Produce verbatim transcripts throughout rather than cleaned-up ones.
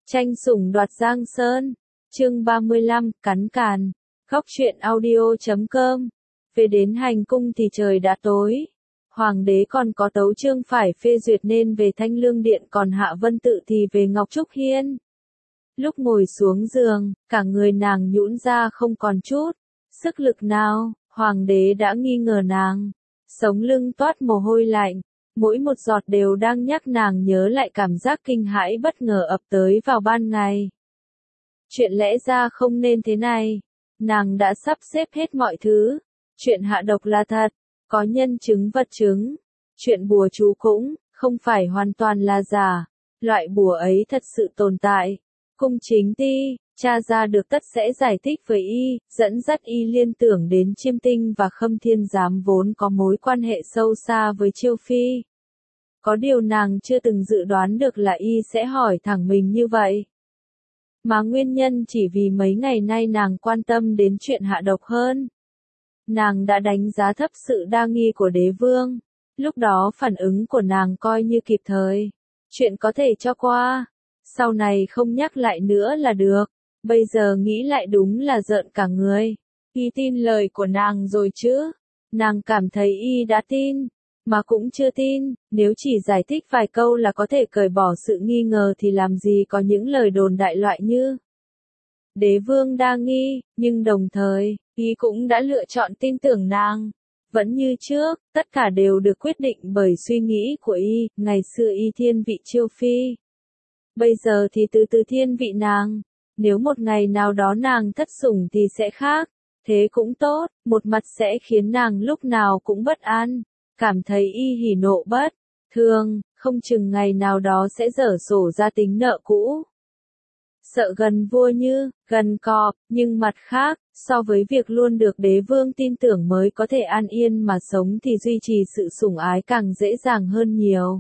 Tranh sủng đoạt Giang Sơn, chương ba mươi lăm, cắn càn, góc truyện audio chấm com. Về đến hành cung thì trời đã tối. Hoàng đế còn có tấu chương phải phê duyệt nên về Thanh Lương Điện, còn Hạ Vân Tự thì về Ngọc Trúc Hiên. Lúc ngồi xuống giường, cả người nàng nhũn ra không còn chút sức lực nào, hoàng đế đã nghi ngờ nàng. Sống lưng toát mồ hôi lạnh, mỗi một giọt đều đang nhắc nàng nhớ lại cảm giác kinh hãi bất ngờ ập tới vào ban ngày. Chuyện lẽ ra không nên thế này. Nàng đã sắp xếp hết mọi thứ. Chuyện hạ độc là thật, có nhân chứng vật chứng. Chuyện bùa chú cũng không phải hoàn toàn là giả. Loại bùa ấy thật sự tồn tại. Cung Chính Ti, tra ra được tất sẽ giải thích với y, dẫn dắt y liên tưởng đến Chiêm Tinh và Khâm Thiên Giám vốn có mối quan hệ sâu xa với Chiêu Phi. Có điều nàng chưa từng dự đoán được là y sẽ hỏi thẳng mình như vậy. Mà nguyên nhân chỉ vì mấy ngày nay nàng quan tâm đến chuyện hạ độc hơn. Nàng đã đánh giá thấp sự đa nghi của đế vương. Lúc đó phản ứng của nàng coi như kịp thời. Chuyện có thể cho qua. Sau này không nhắc lại nữa là được. Bây giờ nghĩ lại đúng là rợn cả người. Y tin lời của nàng rồi chứ. Nàng cảm thấy y đã tin. Mà cũng chưa tin. Nếu chỉ giải thích vài câu là có thể cởi bỏ sự nghi ngờ thì làm gì có những lời đồn đại loại như đế vương đa nghi. Nhưng đồng thời, y cũng đã lựa chọn tin tưởng nàng. Vẫn như trước, tất cả đều được quyết định bởi suy nghĩ của y. Ngày xưa y thiên vị Chiêu Phi. Bây giờ thì từ từ thiên vị nàng. Nếu một ngày nào đó nàng thất sủng thì sẽ khác. Thế cũng tốt, một mặt sẽ khiến nàng lúc nào cũng bất an. Cảm thấy y hỉ nộ bất thường, không chừng ngày nào đó sẽ dở sổ ra tính nợ cũ. Sợ gần vua như, gần cọp, nhưng mặt khác, so với việc luôn được đế vương tin tưởng mới có thể an yên mà sống thì duy trì sự sủng ái càng dễ dàng hơn nhiều.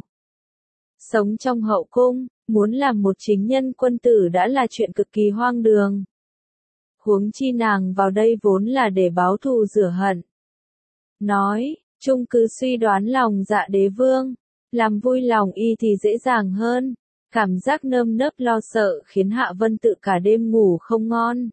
Sống trong hậu cung, muốn làm một chính nhân quân tử đã là chuyện cực kỳ hoang đường. Huống chi nàng vào đây vốn là để báo thù rửa hận. Nói, chung cứ suy đoán lòng dạ đế vương, làm vui lòng y thì dễ dàng hơn. Cảm giác nơm nớp lo sợ khiến Hạ Vân Tự cả đêm ngủ không ngon.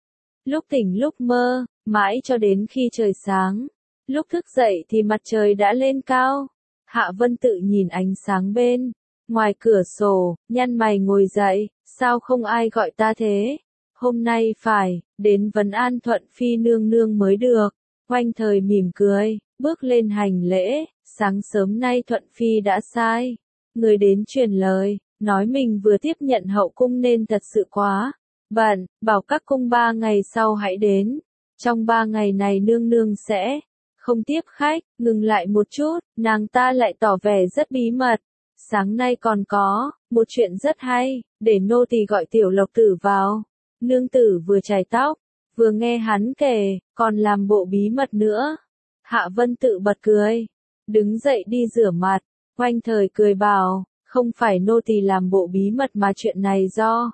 Lúc tỉnh lúc mơ, mãi cho đến khi trời sáng. Lúc thức dậy thì mặt trời đã lên cao. Hạ Vân Tự nhìn ánh sáng bên ngoài cửa sổ, nhăn mày ngồi dậy, sao không ai gọi ta thế? Hôm nay phải đến vấn an Thuận Phi nương nương mới được. Oanh Thời mỉm cười, bước lên hành lễ. Sáng sớm nay Thuận Phi đã sai người đến truyền lời, nói mình vừa tiếp nhận hậu cung nên thật sự quá bận, bảo các cung ba ngày sau hãy đến. Trong ba ngày này nương nương sẽ không tiếp khách. Ngừng lại một chút, nàng ta lại tỏ vẻ rất bí mật. Sáng nay còn có một chuyện rất hay, để nô tỳ gọi Tiểu Lộc Tử vào. Nương tử vừa chải tóc, vừa nghe hắn kể, còn làm bộ bí mật nữa. Hạ Vân Tự bật cười, đứng dậy đi rửa mặt. Oanh Thời cười bảo, không phải nô tỳ làm bộ bí mật mà chuyện này do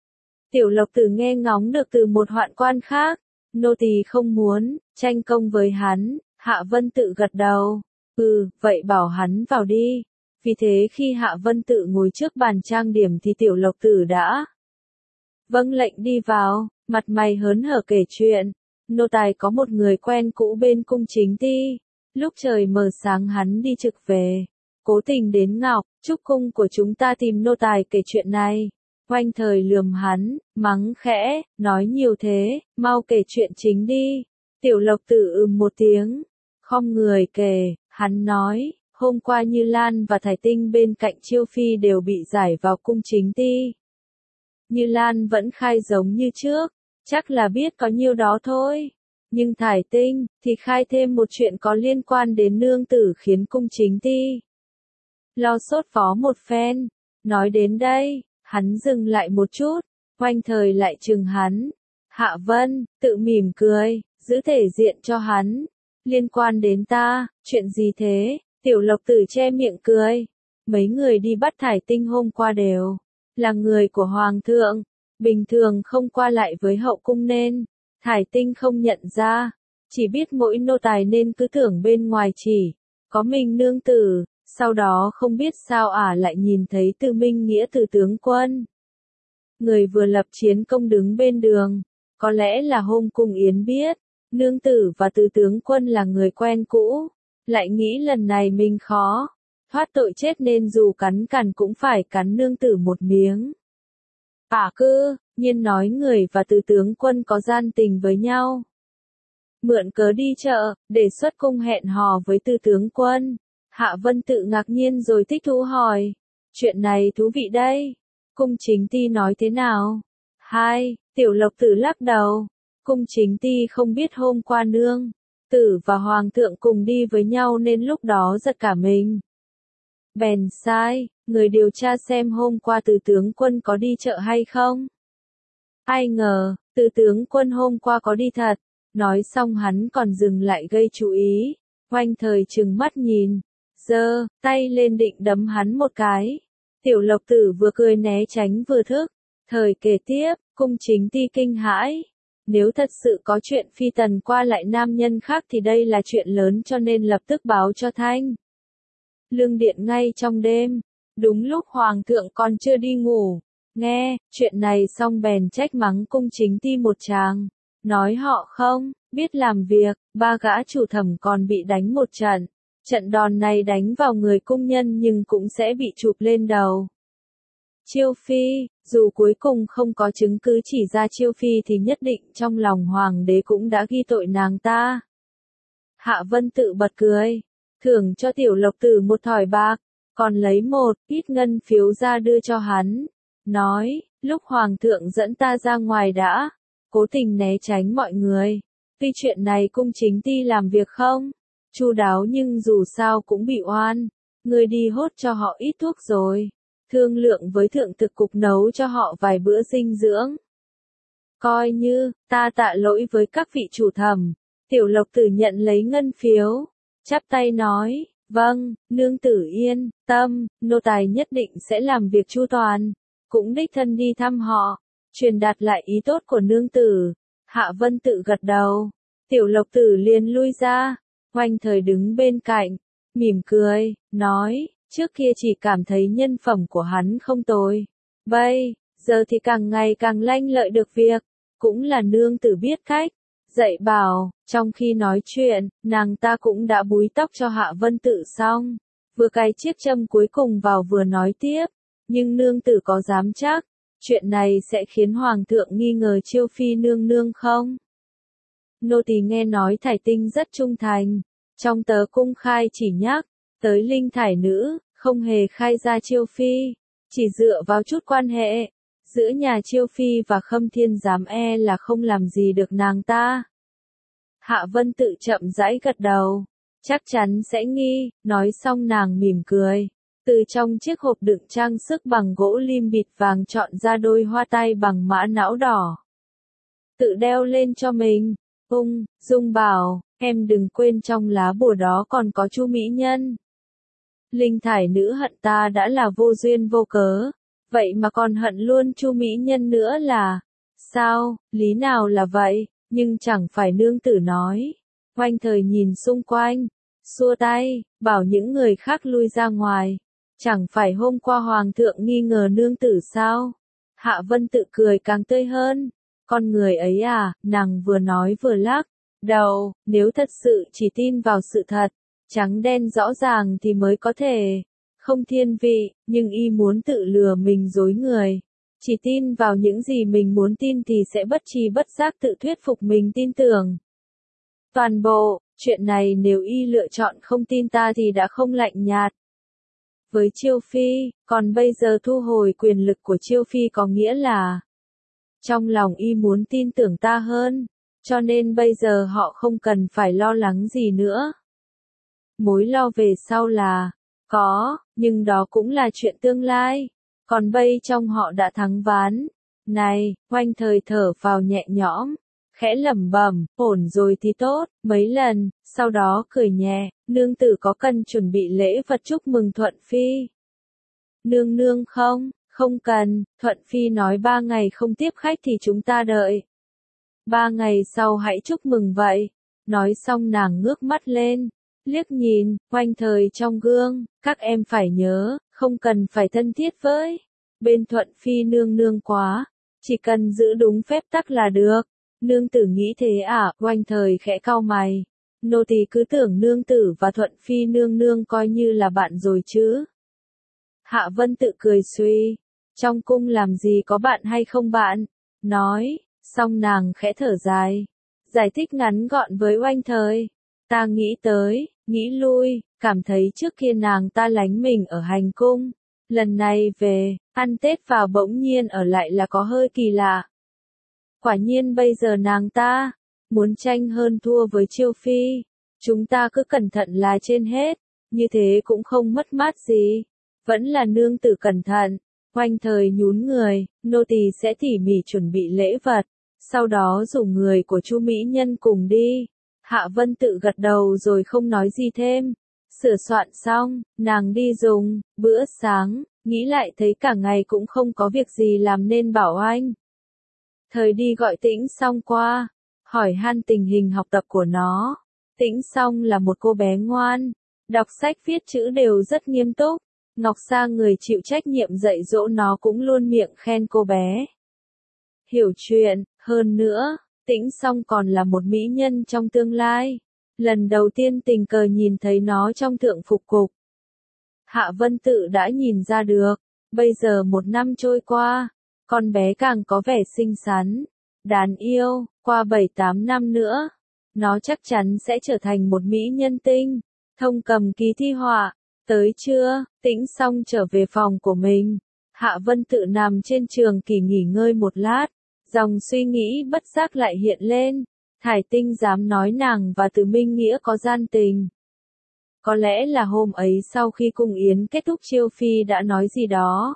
Tiểu Lộc Tử nghe ngóng được từ một hoạn quan khác. Nô tỳ không muốn tranh công với hắn. Hạ Vân Tự gật đầu. Ừ, vậy bảo hắn vào đi. Vì thế khi Hạ Vân Tự ngồi trước bàn trang điểm thì Tiểu Lộc Tử đã vâng lệnh đi vào, mặt mày hớn hở kể chuyện. Nô tài có một người quen cũ bên cung Chính Ti. Lúc trời mờ sáng hắn đi trực về, cố tình đến Ngọc Trúc cung của chúng ta tìm nô tài kể chuyện này. Oanh Thời lườm hắn, mắng khẽ, nói nhiều thế, mau kể chuyện chính đi. Tiểu Lộc Tử ừm một tiếng, khom người kể. Hắn nói, hôm qua Như Lan và Thải Tinh bên cạnh Chiêu Phi đều bị giải vào cung Chính Ti. Như Lan vẫn khai giống như trước, chắc là biết có nhiêu đó thôi. Nhưng Thải Tinh thì khai thêm một chuyện có liên quan đến nương tử khiến cung Chính Ti lo sốt phó một phen. Nói đến đây, hắn dừng lại một chút. Oanh Thời lại chừng hắn. Hạ Vân Tự mỉm cười, giữ thể diện cho hắn. Liên quan đến ta, chuyện gì thế? Tiểu Lộc Tử che miệng cười. Mấy người đi bắt Thải Tinh hôm qua đều là người của Hoàng thượng. Bình thường không qua lại với hậu cung nên Thải Tinh không nhận ra. Chỉ biết mỗi nô tài nên cứ tưởng bên ngoài chỉ có mình nương tử. Sau đó không biết sao ả lại nhìn thấy Tư Minh Nghĩa từ tướng quân người vừa lập chiến công đứng bên đường, có lẽ là hôm Cung Yến biết, nương tử và tứ tướng quân là người quen cũ, lại nghĩ lần này mình khó thoát tội chết nên dù cắn cằn cũng phải cắn nương tử một miếng. À cứ, nhiên nói người và tứ tướng quân có gian tình với nhau. Mượn cớ đi chợ, đề xuất cung hẹn hò với tứ tướng quân. Hạ Vân Tự ngạc nhiên rồi thích thú hỏi. Chuyện này thú vị đây. Cung Chính Ti nói thế nào? Hai, Tiểu Lộc Tử lắc đầu. Cung Chính Ti không biết hôm qua nương tử và hoàng thượng cùng đi với nhau nên lúc đó giật cả mình. Bèn sai, người điều tra xem hôm qua tứ tướng quân có đi chợ hay không. Ai ngờ, tứ tướng quân hôm qua có đi thật. Nói xong hắn còn dừng lại gây chú ý. Oanh Thời trừng mắt nhìn, giơ tay lên định đấm hắn một cái. Tiểu Lộc Tử vừa cười né tránh vừa thức. Thời kể tiếp, Cung Chính Ti kinh hãi. Nếu thật sự có chuyện phi tần qua lại nam nhân khác thì đây là chuyện lớn cho nên lập tức báo cho Thanh Lương Điện ngay trong đêm. Đúng lúc hoàng thượng còn chưa đi ngủ. Nghe, chuyện này xong bèn trách mắng Cung Chính Ti một tràng. Nói họ không biết làm việc, ba gã chủ thẩm còn bị đánh một trận. Trận đòn này đánh vào người cung nhân nhưng cũng sẽ bị chụp lên đầu. Chiêu Phi, dù cuối cùng không có chứng cứ chỉ ra Chiêu Phi thì nhất định trong lòng hoàng đế cũng đã ghi tội nàng ta. Hạ Vân Tự bật cười, thưởng cho Tiểu Lộc Tử một thỏi bạc, còn lấy một ít ngân phiếu ra đưa cho hắn. Nói, lúc hoàng thượng dẫn ta ra ngoài đã cố tình né tránh mọi người. Tuy chuyện này Cung Chính Ti làm việc không chu đáo nhưng dù sao cũng bị oan. Người đi hốt cho họ ít thuốc rồi. Thương lượng với thượng thực cục nấu cho họ vài bữa dinh dưỡng. Coi như, ta tạ lỗi với các vị chủ thẩm. Tiểu Lộc Tử nhận lấy ngân phiếu. Chắp tay nói, vâng, nương tử yên tâm, nô tài nhất định sẽ làm việc chu toàn. Cũng đích thân đi thăm họ. Truyền đạt lại ý tốt của nương tử. Hạ Vân Tự gật đầu. Tiểu Lộc Tử liền lui ra. Oanh Thời đứng bên cạnh, mỉm cười, nói, trước kia chỉ cảm thấy nhân phẩm của hắn không tồi. Bây giờ thì càng ngày càng lanh lợi được việc. Cũng là nương tử biết cách dạy bảo. Trong khi nói chuyện, nàng ta cũng đã búi tóc cho Hạ Vân Tự xong. Vừa cài chiếc châm cuối cùng vào vừa nói tiếp. Nhưng nương tử có dám chắc chuyện này sẽ khiến hoàng thượng nghi ngờ Chiêu Phi nương nương không? Nô tỳ nghe nói Thải Tinh rất trung thành. Trong tờ cung khai chỉ nhắc tới Linh Thải nữ, không hề khai ra Chiêu Phi. Chỉ dựa vào chút quan hệ giữa nhà Chiêu Phi và Khâm Thiên Giám e là không làm gì được nàng ta. Hạ Vân Tự chậm rãi gật đầu. Chắc chắn sẽ nghi. Nói xong nàng mỉm cười. Từ trong chiếc hộp đựng trang sức bằng gỗ lim bịt vàng chọn ra đôi hoa tai bằng mã não đỏ. Tự đeo lên cho mình. Ung dung bảo, em đừng quên trong lá bùa đó còn có Chu mỹ nhân. Linh Thải nữ hận ta đã là vô duyên vô cớ. Vậy mà còn hận luôn Chu mỹ nhân nữa là sao? Lý nào là vậy? Nhưng chẳng phải nương tử nói. Oanh Thời nhìn xung quanh, xua tay, bảo những người khác lui ra ngoài. Chẳng phải hôm qua hoàng thượng nghi ngờ nương tử sao? Hạ Vân Tự cười càng tươi hơn. Con người ấy à, nàng vừa nói vừa lắc đầu, nếu thật sự chỉ tin vào sự thật, trắng đen rõ ràng thì mới có thể không thiên vị, nhưng y muốn tự lừa mình dối người. Chỉ tin vào những gì mình muốn tin thì sẽ bất tri bất giác tự thuyết phục mình tin tưởng. Toàn bộ, chuyện này nếu y lựa chọn không tin ta thì đã không lạnh nhạt với Chiêu Phi, còn bây giờ thu hồi quyền lực của Chiêu Phi có nghĩa là trong lòng y muốn tin tưởng ta hơn, cho nên bây giờ họ không cần phải lo lắng gì nữa. Mối lo về sau là có, nhưng đó cũng là chuyện tương lai, còn bây trong họ đã thắng ván. Này, Oanh Thời thở phào nhẹ nhõm, khẽ lẩm bẩm, ổn rồi thì tốt, mấy lần, sau đó cười nhẹ, nương tử có cần chuẩn bị lễ vật chúc mừng Thuận Phi? Nương nương không, không cần, Thuận Phi nói ba ngày không tiếp khách thì chúng ta đợi. Ba ngày sau hãy chúc mừng vậy. Nói xong nàng ngước mắt lên, liếc nhìn, Oanh Thời trong gương, các em phải nhớ, không cần phải thân thiết với bên Thuận Phi nương nương quá, chỉ cần giữ đúng phép tắc là được. Nương tử nghĩ thế à? Oanh Thời khẽ cau mày. Nô tỳ cứ tưởng nương tử và Thuận Phi nương nương coi như là bạn rồi chứ. Hạ Vân tự cười suy, trong cung làm gì có bạn hay không bạn, nói, xong nàng khẽ thở dài, giải thích ngắn gọn với Oanh Thời. Ta nghĩ tới, nghĩ lui, cảm thấy trước kia nàng ta lánh mình ở hành cung, lần này về, ăn Tết vào bỗng nhiên ở lại là có hơi kỳ lạ. Quả nhiên bây giờ nàng ta, muốn tranh hơn thua với Chiêu Phi, chúng ta cứ cẩn thận là trên hết, như thế cũng không mất mát gì, vẫn là nương tử cẩn thận. Oanh Thời nhún người, nô tỳ sẽ tỉ mỉ chuẩn bị lễ vật, sau đó rủ người của Chu mỹ nhân cùng đi. Hạ Vân tự gật đầu rồi không nói gì thêm. Sửa soạn xong, nàng đi dùng bữa sáng, nghĩ lại thấy cả ngày cũng không có việc gì làm nên bảo Oanh Thời đi gọi Tĩnh Song qua, hỏi han tình hình học tập của nó. Tĩnh Song là một cô bé ngoan, đọc sách viết chữ đều rất nghiêm túc. Ngọc Sa người chịu trách nhiệm dạy dỗ nó cũng luôn miệng khen cô bé hiểu chuyện, hơn nữa, Tĩnh Song còn là một mỹ nhân trong tương lai. Lần đầu tiên tình cờ nhìn thấy nó trong thượng phục cục, Hạ Vân Tự đã nhìn ra được. Bây giờ một năm trôi qua, con bé càng có vẻ xinh xắn, đáng yêu. Qua bảy tám năm nữa, nó chắc chắn sẽ trở thành một mỹ nhân tinh, thông cầm ký thi họa. Tới trưa, Tĩnh Song trở về phòng của mình. Hạ Vân Tự nằm trên trường kỷ nghỉ ngơi một lát, dòng suy nghĩ bất giác lại hiện lên. Thải Tinh dám nói nàng và Từ Minh Nghĩa có gian tình. Có lẽ là hôm ấy sau khi cung yến kết thúc Chiêu Phi đã nói gì đó.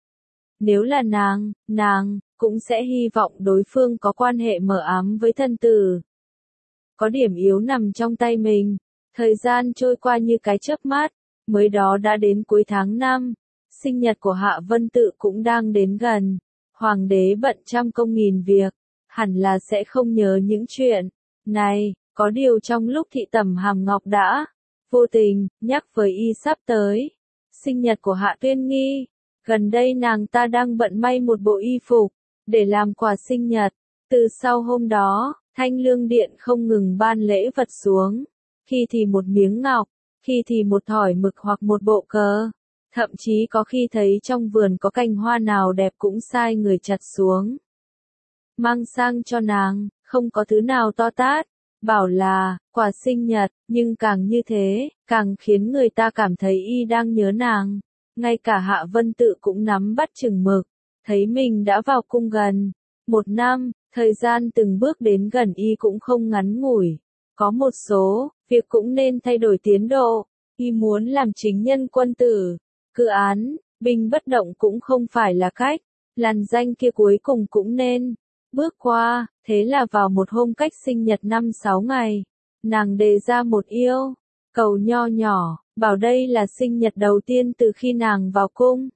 Nếu là nàng, nàng cũng sẽ hy vọng đối phương có quan hệ mờ ám với thân tử. Có điểm yếu nằm trong tay mình. Thời gian trôi qua như cái chớp mắt, mới đó đã đến cuối tháng năm. Sinh nhật của Hạ Vân Tự cũng đang đến gần. Hoàng đế bận trăm công nghìn việc, hẳn là sẽ không nhớ những chuyện này. Có điều trong lúc thị tẩm Hàm Ngọc đã vô tình nhắc với y sắp tới sinh nhật của Hạ Tuyên Nghi. Gần đây nàng ta đang bận may một bộ y phục để làm quà sinh nhật. Từ sau hôm đó, Thanh Lương Điện không ngừng ban lễ vật xuống, khi thì một miếng ngọc, khi thì một thỏi mực hoặc một bộ cờ. Thậm chí có khi thấy trong vườn có cành hoa nào đẹp cũng sai người chặt xuống, mang sang cho nàng. Không có thứ nào to tát, bảo là quà sinh nhật, nhưng càng như thế, càng khiến người ta cảm thấy y đang nhớ nàng. Ngay cả Hạ Vân Tự cũng nắm bắt chừng mực, thấy mình đã vào cung gần một năm, thời gian từng bước đến gần y cũng không ngắn ngủi. Có một số việc cũng nên thay đổi tiến độ. Y muốn làm chính nhân quân tử, cự án, binh bất động cũng không phải là cách. Làn danh kia cuối cùng cũng nên bước qua. Thế là vào một hôm cách sinh nhật năm sáu ngày, nàng đề ra một yêu cầu nho nhỏ, bảo đây là sinh nhật đầu tiên từ khi nàng vào cung.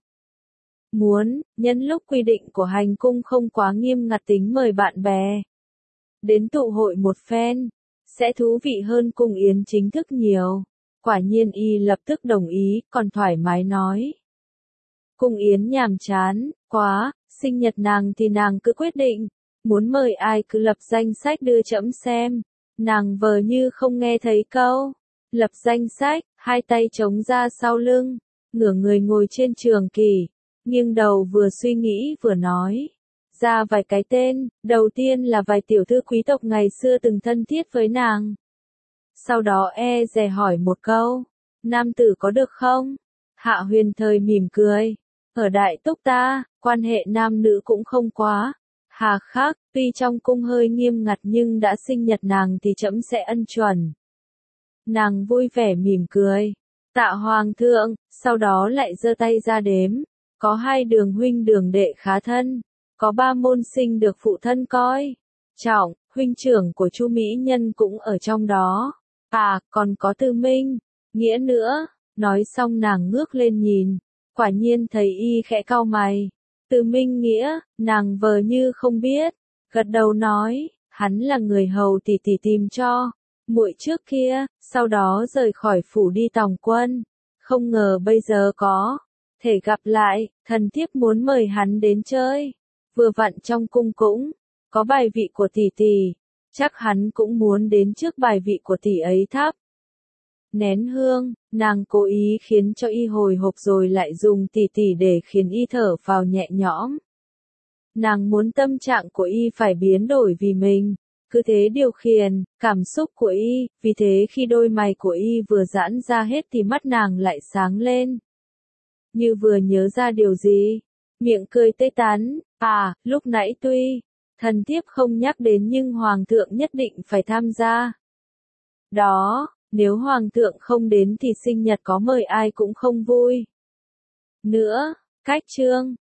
Muốn, nhân lúc quy định của hành cung không quá nghiêm ngặt tính mời bạn bè đến tụ hội một phen, sẽ thú vị hơn cung yến chính thức nhiều. Quả nhiên y lập tức đồng ý, còn thoải mái nói. Cung yến nhàm chán quá, sinh nhật nàng thì nàng cứ quyết định, muốn mời ai cứ lập danh sách đưa trẫm xem. Nàng vờ như không nghe thấy câu lập danh sách, hai tay chống ra sau lưng, ngửa người ngồi trên trường kỷ, nghiêng đầu vừa suy nghĩ vừa nói ra vài cái tên. Đầu tiên là vài tiểu thư quý tộc ngày xưa từng thân thiết với nàng. Sau đó e dè hỏi một câu, nam tử có được không? Hạ Huyền Thời mỉm cười, ở Đại Túc ta, quan hệ nam nữ cũng không quá hà khắc, tuy trong cung hơi nghiêm ngặt nhưng đã sinh nhật nàng thì trẫm sẽ ân chuẩn. Nàng vui vẻ mỉm cười, tạ hoàng thượng, sau đó lại giơ tay ra đếm, có hai đường huynh đường đệ khá thân, có ba môn sinh được phụ thân coi trọng, huynh trưởng của Chu mỹ nhân cũng ở trong đó. À, còn có Từ Minh Nghĩa nữa. Nói xong nàng ngước lên nhìn, quả nhiên thấy y khẽ cau mày. Từ Minh Nghĩa, nàng vờ như không biết, gật đầu nói, hắn là người hầu tỷ tỷ tìm cho muội trước kia, sau đó rời khỏi phủ đi tòng quân, không ngờ bây giờ có thể gặp lại. Thần thiếp muốn mời hắn đến chơi. Vừa vặn trong cung cũng có bài vị của tỷ tỷ, chắc hắn cũng muốn đến trước bài vị của tỷ ấy thắp nén hương, nàng cố ý khiến cho y hồi hộp rồi lại dùng tỷ tỷ để khiến y thở phào nhẹ nhõm. Nàng muốn tâm trạng của y phải biến đổi vì mình, cứ thế điều khiển cảm xúc của y, vì thế khi đôi mày của y vừa giãn ra hết thì mắt nàng lại sáng lên. Như vừa nhớ ra điều gì, miệng cười tươi tắn, à, lúc nãy tuy thần thiếp không nhắc đến nhưng hoàng thượng nhất định phải tham gia. Đó, nếu hoàng thượng không đến thì sinh nhật có mời ai cũng không vui. Nữa, cách chương